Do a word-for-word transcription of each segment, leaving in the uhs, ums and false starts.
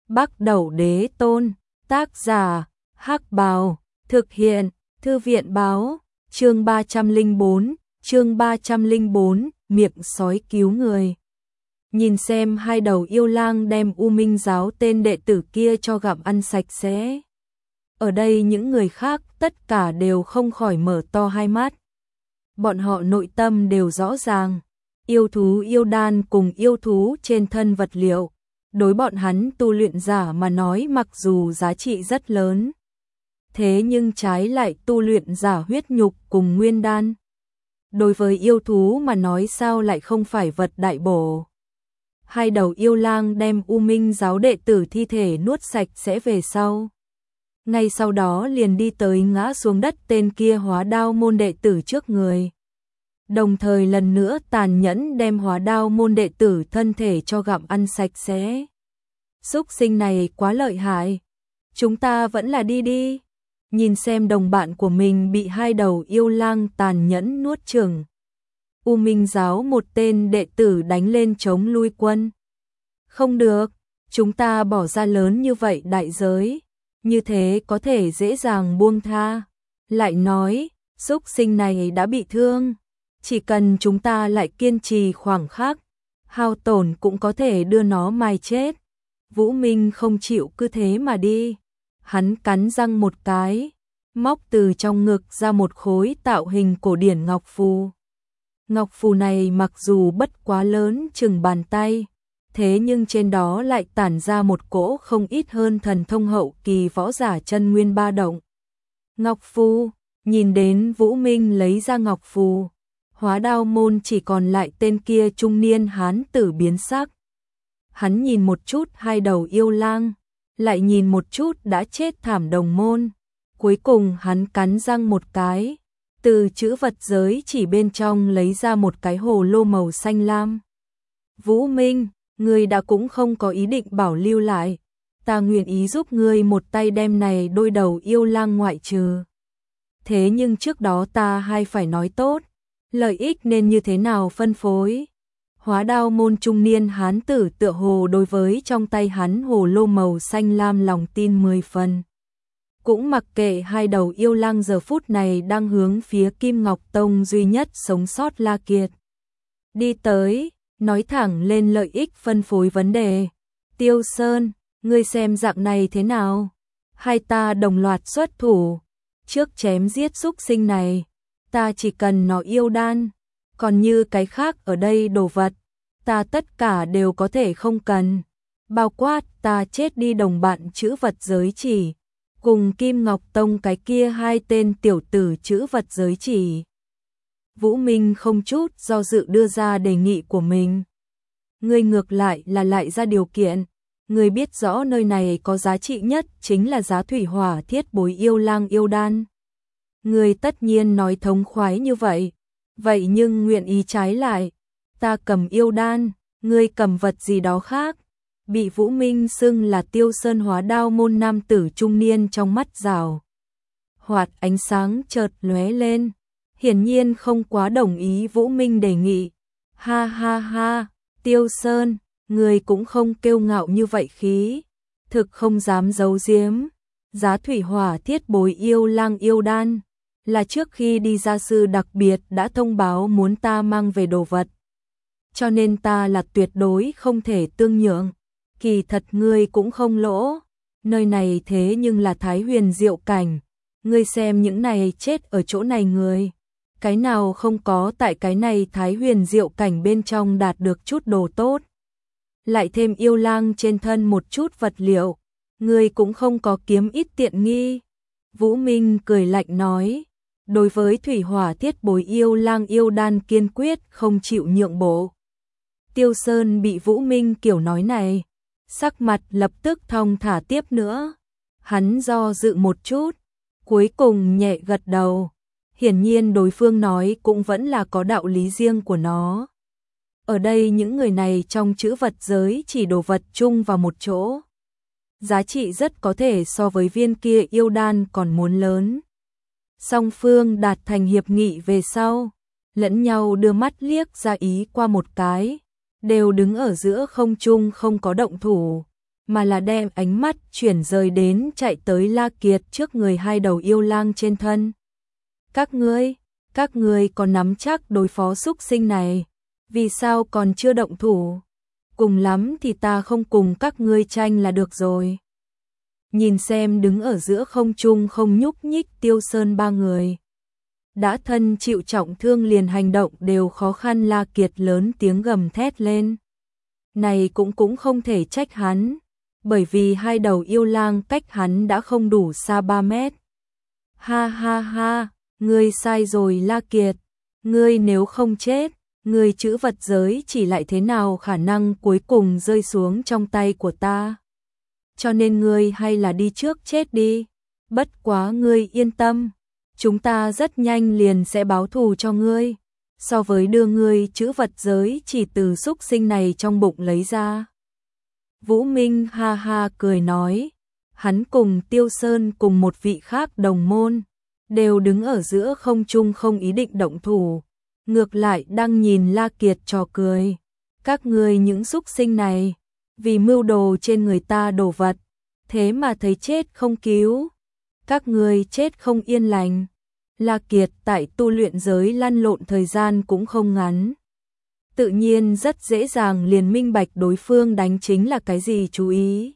Bắc Đẩu Đế Tôn, tác giả, Hắc Bào, thực hiện, Thư viện báo, chương ba trăm lẻ bốn, chương ba trăm lẻ bốn, miệng sói cứu người. Nhìn xem hai đầu yêu lang đem U Minh giáo tên đệ tử kia cho gặm ăn sạch sẽ. Ở đây những người khác tất cả đều không khỏi mở to hai mắt. Bọn họ nội tâm đều rõ ràng, yêu thú yêu đan cùng yêu thú trên thân vật liệu, đối bọn hắn tu luyện giả mà nói mặc dù giá trị rất lớn. Thế nhưng trái lại tu luyện giả huyết nhục cùng nguyên đan. Đối với yêu thú mà nói sao lại không phải vật đại bổ. Hai đầu yêu lang đem U Minh giáo đệ tử thi thể nuốt sạch sẽ về sau. Ngay sau đó liền đi tới ngã xuống đất tên kia Hóa Đao môn đệ tử trước người. Đồng thời lần nữa tàn nhẫn đem Hóa Đao môn đệ tử thân thể cho gặm ăn sạch sẽ. Súc sinh này quá lợi hại. Chúng ta vẫn là đi đi. Nhìn xem đồng bạn của mình bị hai đầu yêu lang tàn nhẫn nuốt chửng. U Minh giáo một tên đệ tử đánh lên chống lui quân. Không được, chúng ta bỏ ra lớn như vậy đại giới, như thế có thể dễ dàng buông tha. Lại nói, súc sinh này đã bị thương, chỉ cần chúng ta lại kiên trì khoảng khắc, hao tổn cũng có thể đưa nó mai chết. Vũ Minh không chịu cứ thế mà đi, hắn cắn răng một cái, móc từ trong ngực ra một khối tạo hình cổ điển ngọc phù. Ngọc phù này mặc dù bất quá lớn chừng bàn tay, thế nhưng trên đó lại tản ra một cỗ không ít hơn thần thông hậu kỳ võ giả chân nguyên ba động. Ngọc phù, nhìn đến Vũ Minh lấy ra ngọc phù, Hóa Đao môn chỉ còn lại tên kia trung niên hán tử biến sắc. Hắn nhìn một chút hai đầu yêu lang, lại nhìn một chút đã chết thảm đồng môn, cuối cùng hắn cắn răng một cái, từ chữ vật giới chỉ bên trong lấy ra một cái hồ lô màu xanh lam. Vũ Minh, ngươi đã cũng không có ý định bảo lưu lại, ta nguyện ý giúp ngươi một tay đem này đôi đầu yêu lang ngoại trừ. Thế nhưng trước đó ta hay phải nói tốt, lợi ích nên như thế nào phân phối. Hóa Đao môn trung niên hán tử tựa hồ đối với trong tay hắn hồ lô màu xanh lam lòng tin mười phần. Cũng mặc kệ hai đầu yêu lang giờ phút này đang hướng phía Kim Ngọc Tông duy nhất sống sót La Kiệt. Đi tới, nói thẳng lên lợi ích phân phối vấn đề. Tiêu Sơn, ngươi xem dạng này thế nào? Hai ta đồng loạt xuất thủ, trước chém giết súc sinh này, ta chỉ cần nó yêu đan, còn như cái khác ở đây đồ vật, ta tất cả đều có thể không cần, bao quát ta chết đi đồng bạn chữ vật giới chỉ, cùng Kim Ngọc Tông cái kia hai tên tiểu tử chữ vật giới chỉ. Vũ Minh không chút do dự đưa ra đề nghị của mình. Ngươi ngược lại là lại ra điều kiện, ngươi biết rõ nơi này có giá trị nhất chính là giá thủy hỏa thiết bối yêu lang yêu đan. Ngươi tất nhiên nói thống khoái như vậy, vậy nhưng nguyện ý trái lại, ta cầm yêu đan, ngươi cầm vật gì đó khác. Bị Vũ Minh xưng là Tiêu Sơn Hóa Đao môn nam tử trung niên trong mắt rào hoạt ánh sáng chợt lóe lên, hiển nhiên không quá đồng ý Vũ Minh đề nghị. Ha ha ha, Tiêu Sơn, người cũng không kiêu ngạo như vậy khí, thực không dám giấu giếm, giá thủy hỏa thiết bối yêu lang yêu đan, là trước khi đi gia sư đặc biệt đã thông báo muốn ta mang về đồ vật. Cho nên ta là tuyệt đối không thể tương nhượng. Kỳ thật ngươi cũng không lỗ, nơi này thế nhưng là Thái Huyền Diệu cảnh, ngươi xem những này chết ở chỗ này người, cái nào không có tại cái này Thái Huyền Diệu cảnh bên trong đạt được chút đồ tốt. Lại thêm yêu lang trên thân một chút vật liệu, ngươi cũng không có kiếm ít tiện nghi. Vũ Minh cười lạnh nói, đối với thủy hỏa thiết bối yêu lang yêu đan kiên quyết không chịu nhượng bộ. Tiêu Sơn bị Vũ Minh kiểu nói này, sắc mặt lập tức thong thả tiếp nữa. Hắn do dự một chút, cuối cùng nhẹ gật đầu. Hiển nhiên đối phương nói cũng vẫn là có đạo lý riêng của nó. Ở đây những người này trong chữ vật giới chỉ đồ vật chung vào một chỗ. Giá trị rất có thể so với viên kia yêu đan còn muốn lớn. Song phương đạt thành hiệp nghị về sau, lẫn nhau đưa mắt liếc ra ý qua một cái, đều đứng ở giữa không trung không có động thủ. mà là đem ánh mắt chuyển rời đến chạy tới La Kiệt trước người hai đầu yêu lang trên thân. Các ngươi, các ngươi còn nắm chắc đối phó xúc sinh này, vì sao còn chưa động thủ? Cùng lắm thì ta không cùng các ngươi tranh là được rồi. Nhìn xem đứng ở giữa không trung không nhúc nhích Tiêu Sơn ba người. Đã thân chịu trọng thương liền hành động đều khó khăn, La Kiệt lớn tiếng gầm thét lên. Này cũng cũng không thể trách hắn, bởi vì hai đầu yêu lang cách hắn đã không đủ xa ba mét. Ha ha ha, ngươi sai rồi La Kiệt, ngươi nếu không chết, ngươi chữ vật giới chỉ lại thế nào khả năng cuối cùng rơi xuống trong tay của ta. Cho nên ngươi hay là đi trước chết đi, bất quá ngươi yên tâm, chúng ta rất nhanh liền sẽ báo thù cho ngươi, so với đưa ngươi chữ vật giới chỉ từ xúc sinh này trong bụng lấy ra. Vũ Minh ha ha cười nói, hắn cùng Tiêu Sơn cùng một vị khác đồng môn, đều đứng ở giữa không trung không ý định động thủ, ngược lại đang nhìn La Kiệt trò cười. Các ngươi những xúc sinh này, vì mưu đồ trên người ta đồ vật, thế mà thấy chết không cứu, các ngươi chết không yên lành. La Kiệt tại tu luyện giới lăn lộn thời gian cũng không ngắn, tự nhiên rất dễ dàng liền minh bạch đối phương đánh chính là cái gì chú ý.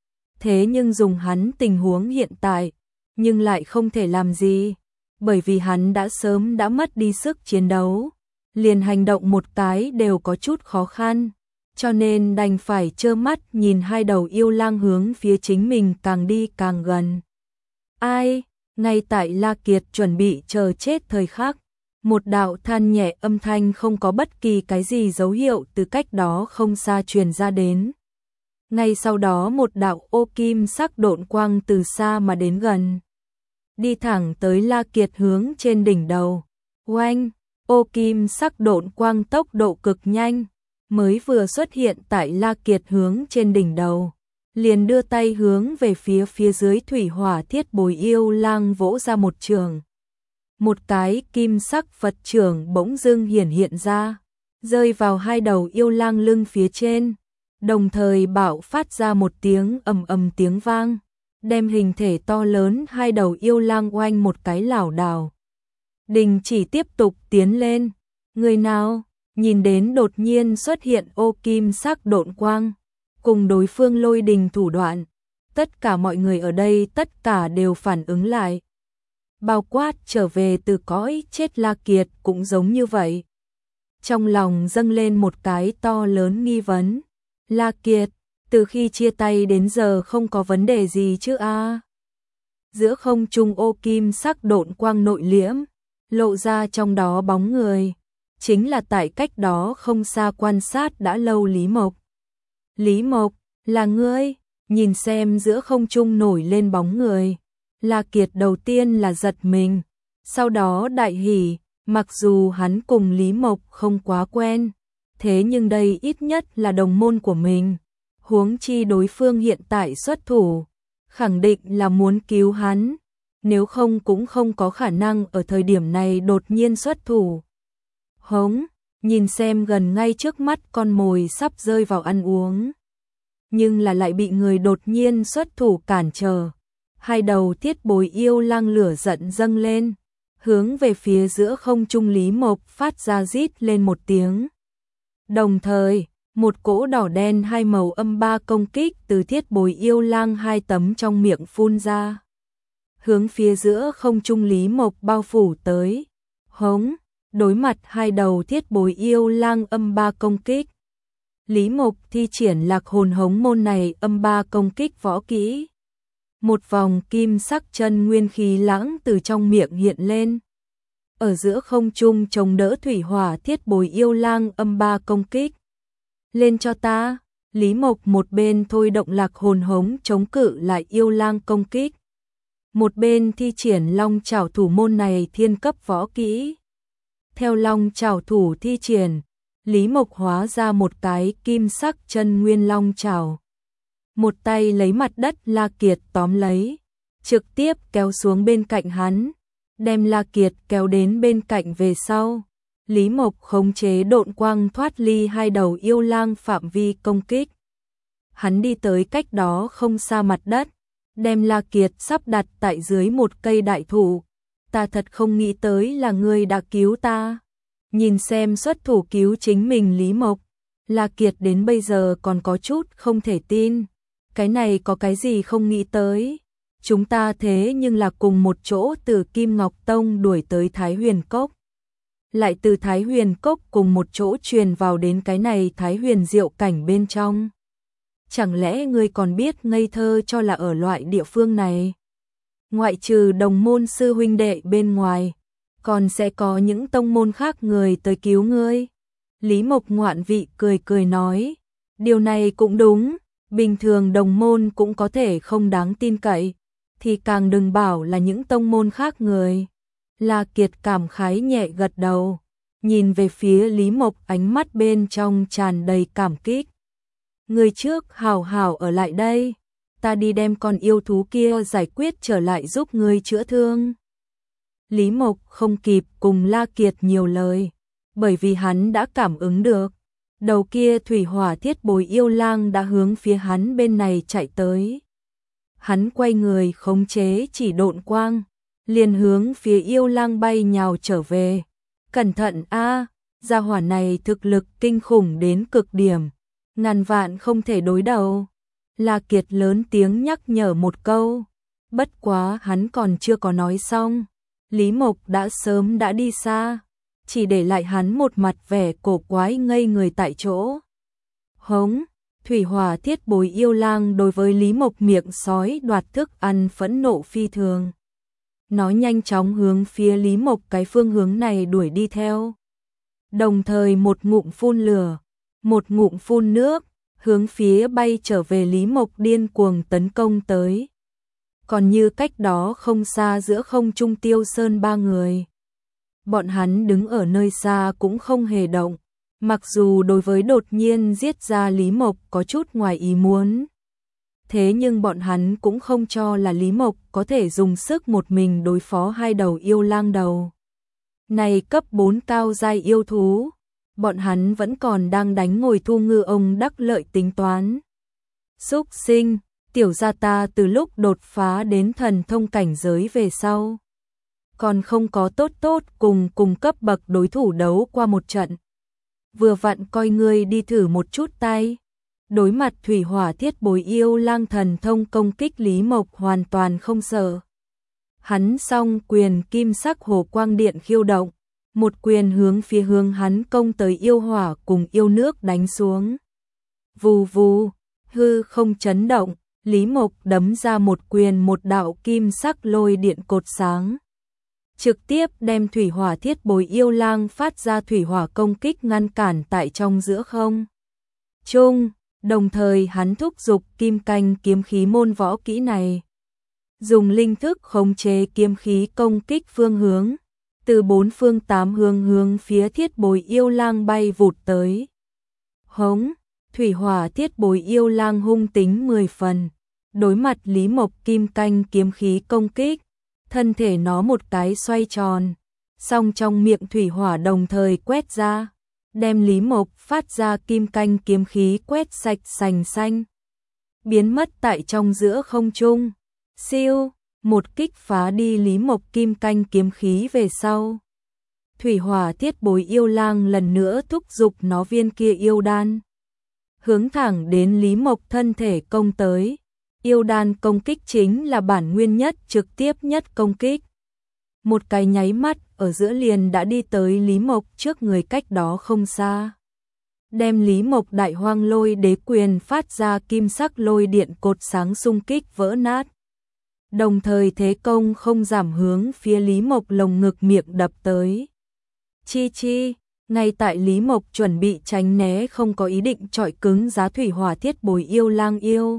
Thế nhưng dùng hắn tình huống hiện tại, nhưng lại không thể làm gì, bởi vì hắn đã sớm đã mất đi sức chiến đấu, liền hành động một cái đều có chút khó khăn, cho nên đành phải trơ mắt nhìn hai đầu yêu lang hướng phía chính mình càng đi càng gần. Ai? Ngay tại La Kiệt chuẩn bị chờ chết thời khắc, một đạo than nhẹ âm thanh không có bất kỳ cái gì dấu hiệu từ cách đó không xa truyền ra đến. Ngay sau đó một đạo ô kim sắc độn quang từ xa mà đến gần, đi thẳng tới La Kiệt hướng trên đỉnh đầu. Oanh, ô kim sắc độn quang tốc độ cực nhanh, mới vừa xuất hiện tại La Kiệt hướng trên đỉnh đầu, liền đưa tay hướng về phía phía dưới thủy hỏa thiết bồi yêu lang vỗ ra một trường. Một cái kim sắc Phật trưởng bỗng dưng hiển hiện ra, rơi vào hai đầu yêu lang lưng phía trên, đồng thời bạo phát ra một tiếng ầm ầm tiếng vang, đem hình thể to lớn hai đầu yêu lang oanh một cái lảo đảo. Đình chỉ tiếp tục tiến lên, người nào nhìn đến đột nhiên xuất hiện ô kim sắc độn quang, cùng đối phương lôi đình thủ đoạn, tất cả mọi người ở đây tất cả đều phản ứng lại. Bao quát trở về từ cõi chết La Kiệt cũng giống như vậy. Trong lòng dâng lên một cái to lớn nghi vấn. La Kiệt, từ khi chia tay đến giờ không có vấn đề gì chứ a? À? Giữa không trung ô kim sắc độn quang nội liễm, lộ ra trong đó bóng người, chính là tại cách đó không xa quan sát đã lâu Lý Mộc. Lý Mộc, là ngươi? Nhìn xem giữa không trung nổi lên bóng người, La Kiệt đầu tiên là giật mình, sau đó đại hỉ, mặc dù hắn cùng Lý Mộc không quá quen, thế nhưng đây ít nhất là đồng môn của mình, huống chi đối phương hiện tại xuất thủ, khẳng định là muốn cứu hắn, nếu không cũng không có khả năng ở thời điểm này đột nhiên xuất thủ. Hống, nhìn xem gần ngay trước mắt con mồi sắp rơi vào ăn uống, nhưng là lại bị người đột nhiên xuất thủ cản trở. Hai đầu thiết bồi yêu lang lửa giận dâng lên, hướng về phía giữa không trung Lý Mộc phát ra rít lên một tiếng. Đồng thời, một cỗ đỏ đen hai màu âm ba công kích từ thiết bồi yêu lang hai tấm trong miệng phun ra, hướng phía giữa không trung Lý Mộc bao phủ tới. Hống, đối mặt hai đầu thiết bồi yêu lang âm ba công kích, Lý Mộc thi triển lạc hồn hống môn này âm ba công kích võ kỹ. Một vòng kim sắc chân nguyên khí lãng từ trong miệng hiện lên, ở giữa không trung chống đỡ thủy hỏa thiết bồi yêu lang âm ba công kích. Lên cho ta! Lý Mộc một bên thôi động lạc hồn hống chống cự lại yêu lang công kích, một bên thi triển long chảo thủ môn này thiên cấp võ kỹ. Theo long chảo thủ thi triển, Lý Mộc hóa ra một cái kim sắc chân nguyên long chảo, một tay lấy mặt đất La Kiệt tóm lấy, trực tiếp kéo xuống bên cạnh hắn, đem La Kiệt kéo đến bên cạnh về sau. Lý Mộc khống chế độn quang thoát ly hai đầu yêu lang phạm vi công kích. hắn đi tới cách đó không xa mặt đất, đem La Kiệt sắp đặt tại dưới một cây đại thụ. Ta thật không nghĩ tới là ngươi đã cứu ta. Nhìn xem xuất thủ cứu chính mình Lý Mộc, La Kiệt đến bây giờ còn có chút không thể tin. Cái này có cái gì không nghĩ tới? Chúng ta thế nhưng là cùng một chỗ từ Kim Ngọc Tông đuổi tới Thái Huyền Cốc. Lại từ Thái Huyền Cốc cùng một chỗ truyền vào đến cái này Thái Huyền Diệu Cảnh bên trong. Chẳng lẽ ngươi còn biết ngây thơ cho là ở loại địa phương này? Ngoại trừ đồng môn sư huynh đệ bên ngoài, còn sẽ có những tông môn khác người tới cứu ngươi. Lý Mộc ngoạn vị cười cười nói, điều này cũng đúng, bình thường đồng môn cũng có thể không đáng tin cậy, thì càng đừng bảo là những tông môn khác người. La Kiệt cảm khái nhẹ gật đầu, nhìn về phía Lý Mộc ánh mắt bên trong tràn đầy cảm kích. Người trước hào hào ở lại đây, ta đi đem con yêu thú kia giải quyết trở lại giúp ngươi chữa thương. Lý Mộc không kịp cùng La Kiệt nhiều lời, bởi vì hắn đã cảm ứng được, đầu kia thủy hỏa thiết bối yêu lang đã hướng phía hắn bên này chạy tới. Hắn quay người khống chế chỉ độn quang, liền hướng phía yêu lang bay nhào trở về. Cẩn thận a, gia hỏa này thực lực kinh khủng đến cực điểm, ngàn vạn không thể đối đầu. La Kiệt lớn tiếng nhắc nhở một câu, bất quá hắn còn chưa có nói xong, Lý Mộc đã sớm đã đi xa, chỉ để lại hắn một mặt vẻ cổ quái ngây người tại chỗ. Hống, thủy hỏa thiết bối yêu lang đối với Lý Mộc miệng sói đoạt thức ăn phẫn nộ phi thường. Nó nhanh chóng hướng phía Lý Mộc cái phương hướng này đuổi đi theo. Đồng thời một ngụm phun lửa, một ngụm phun nước, hướng phía bay trở về Lý Mộc điên cuồng tấn công tới. Còn như cách đó không xa giữa không trung Tiêu Sơn ba người. Bọn hắn đứng ở nơi xa cũng không hề động, mặc dù đối với đột nhiên giết ra Lý Mộc có chút ngoài ý muốn. Thế nhưng bọn hắn cũng không cho là Lý Mộc có thể dùng sức một mình đối phó hai đầu yêu lang đầu. Này cấp bốn cao giai yêu thú, bọn hắn vẫn còn đang đánh ngồi thu ngư ông đắc lợi tính toán. Súc sinh, tiểu gia ta từ lúc đột phá đến thần thông cảnh giới về sau, còn không có tốt tốt cùng cùng cấp bậc đối thủ đấu qua một trận. Vừa vặn coi ngươi đi thử một chút tay. Đối mặt thủy hỏa thiết bối yêu lang thần thông công kích Lý Mộc hoàn toàn không sợ. Hắn song quyền kim sắc hồ quang điện khiêu động, một quyền hướng phía hướng hắn công tới yêu hỏa cùng yêu nước đánh xuống. Vù vù, hư không chấn động, Lý Mộc đấm ra một quyền một đạo kim sắc lôi điện cột sáng. Trực tiếp đem thủy hỏa thiết bối yêu lang phát ra thủy hỏa công kích ngăn cản tại trong giữa không trung, đồng thời hắn thúc giục kim canh kiếm khí môn võ kỹ này. Dùng linh thức khống chế kiếm khí công kích phương hướng, từ bốn phương tám hướng hướng phía thiết bối yêu lang bay vụt tới. Hống, thủy hỏa thiết bối yêu lang hung tính mười phần, đối mặt Lý Mộc kim canh kiếm khí công kích, thân thể nó một cái xoay tròn, song trong miệng thủy hỏa đồng thời quét ra, đem Lý Mộc phát ra kim canh kiếm khí quét sạch sành xanh, biến mất tại trong giữa không trung. Siêu, một kích phá đi Lý Mộc kim canh kiếm khí về sau. Thủy hỏa thiết bối yêu lang lần nữa thúc giục nó viên kia yêu đan, hướng thẳng đến Lý Mộc thân thể công tới. Yêu đan công kích chính là bản nguyên nhất trực tiếp nhất công kích. Một cái nháy mắt ở giữa liền đã đi tới Lý Mộc trước người cách đó không xa. Đem Lý Mộc đại hoang lôi đế quyền phát ra kim sắc lôi điện cột sáng xung kích vỡ nát. Đồng thời thế công không giảm hướng phía Lý Mộc lồng ngực miệng đập tới. Chi chi, ngay tại Lý Mộc chuẩn bị tránh né không có ý định chọi cứng giá thủy hỏa thiết bối yêu lang yêu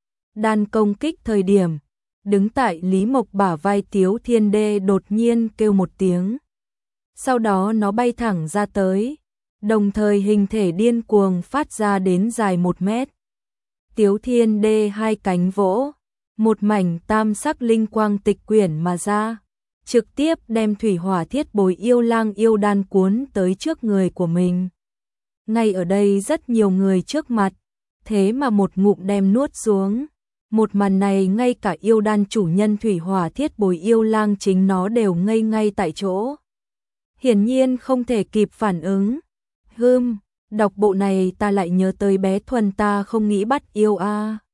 đan công kích thời điểm, đứng tại Lý Mộc bả vai Tiếu Thiên Đê đột nhiên kêu một tiếng. Sau đó nó bay thẳng ra tới, đồng thời hình thể điên cuồng phát ra đến dài một mét. Tiếu Thiên Đê hai cánh vỗ, một mảnh tam sắc linh quang tịch quyển mà ra, trực tiếp đem thủy hỏa thiết bối yêu lang yêu đan cuốn tới trước người của mình. Ngay ở đây rất nhiều người trước mặt, thế mà một ngụm đem nuốt xuống. Một màn này ngay cả yêu đan chủ nhân thủy hỏa thiết bồi yêu lang chính nó đều ngây ngay tại chỗ. Hiển nhiên không thể kịp phản ứng. Hưm, đọc bộ này ta lại nhớ tới bé Thuần ta không nghĩ bắt yêu a. À.